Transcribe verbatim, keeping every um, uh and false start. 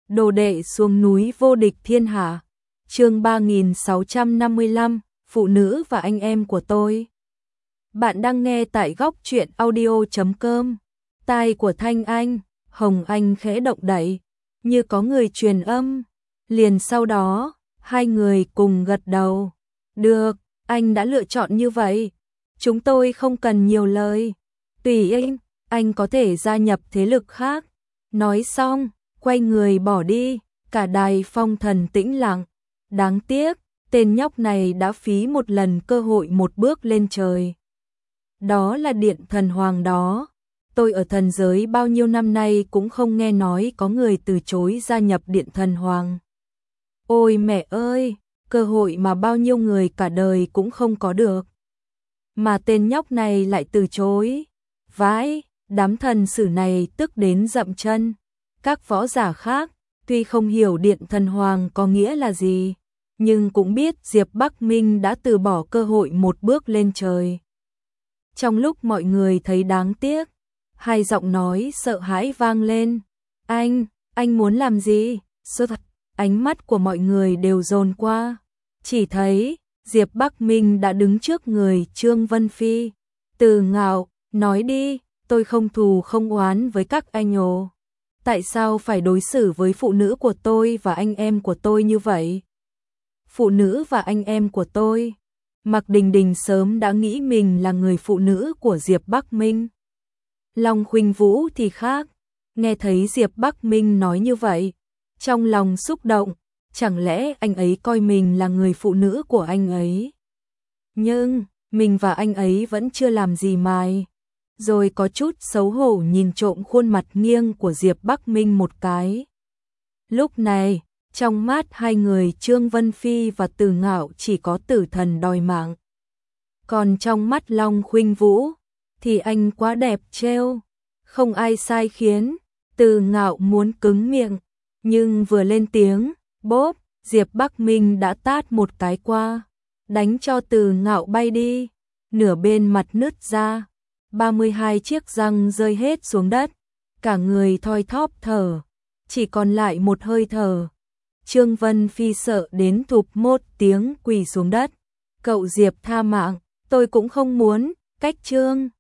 Đồ đệ xuống núi vô địch thiên hạ. Chương ba nghìn sáu trăm năm mươi lăm, phụ nữ và anh em của tôi. Bạn đang nghe tại góc truyện audio chấm com. Tai của Thanh Anh, Hồng Anh khẽ động đậy, như có người truyền âm. Liền sau đó, hai người cùng gật đầu. Được, anh đã lựa chọn như vậy. Chúng tôi không cần nhiều lời. Tùy anh, anh có thể gia nhập thế lực khác. Nói xong, quay người bỏ đi, cả đài phong thần tĩnh lặng. Đáng tiếc, tên nhóc này đã phí một lần cơ hội một bước lên trời. Đó là điện thần hoàng đó. Tôi ở thần giới bao nhiêu năm nay cũng không nghe nói có người từ chối gia nhập điện thần hoàng. Ôi mẹ ơi, cơ hội mà bao nhiêu người cả đời cũng không có được. Mà tên nhóc này lại từ chối. Vãi, đám thần sử này tức đến dậm chân. Các võ giả khác, tuy không hiểu điện thần hoàng có nghĩa là gì, nhưng cũng biết Diệp Bắc Minh đã từ bỏ cơ hội một bước lên trời. Trong lúc mọi người thấy đáng tiếc, hai giọng nói sợ hãi vang lên. Anh, anh muốn làm gì? Sơ thật, ánh mắt của mọi người đều dồn qua. Chỉ thấy, Diệp Bắc Minh đã đứng trước người Trương Vân Phi. Từ Ngạo, nói đi, tôi không thù không oán với các anh ồ. Tại sao phải đối xử với phụ nữ của tôi và anh em của tôi như vậy? Phụ nữ và anh em của tôi. Mạc Đình Đình sớm đã nghĩ mình là người phụ nữ của Diệp Bắc Minh. Long Khuynh Vũ thì khác, nghe thấy Diệp Bắc Minh nói như vậy, trong lòng xúc động, chẳng lẽ anh ấy coi mình là người phụ nữ của anh ấy? Nhưng, mình và anh ấy vẫn chưa làm gì mài. Rồi có chút xấu hổ nhìn trộm khuôn mặt nghiêng của Diệp Bắc Minh một cái. Lúc này, trong mắt hai người Trương Vân Phi và Từ Ngạo chỉ có tử thần đòi mạng. Còn trong mắt Long Khuynh Vũ, thì anh quá đẹp trêu, không ai sai khiến. Từ Ngạo muốn cứng miệng, nhưng vừa lên tiếng, bốp, Diệp Bắc Minh đã tát một cái qua, đánh cho Từ Ngạo bay đi, nửa bên mặt nứt ra. ba mươi hai chiếc răng rơi hết xuống đất, cả người thoi thóp thở, chỉ còn lại một hơi thở. Trương Vân Phi sợ đến thụp một tiếng quỳ xuống đất. Cậu Diệp tha mạng, tôi cũng không muốn, cách Trương.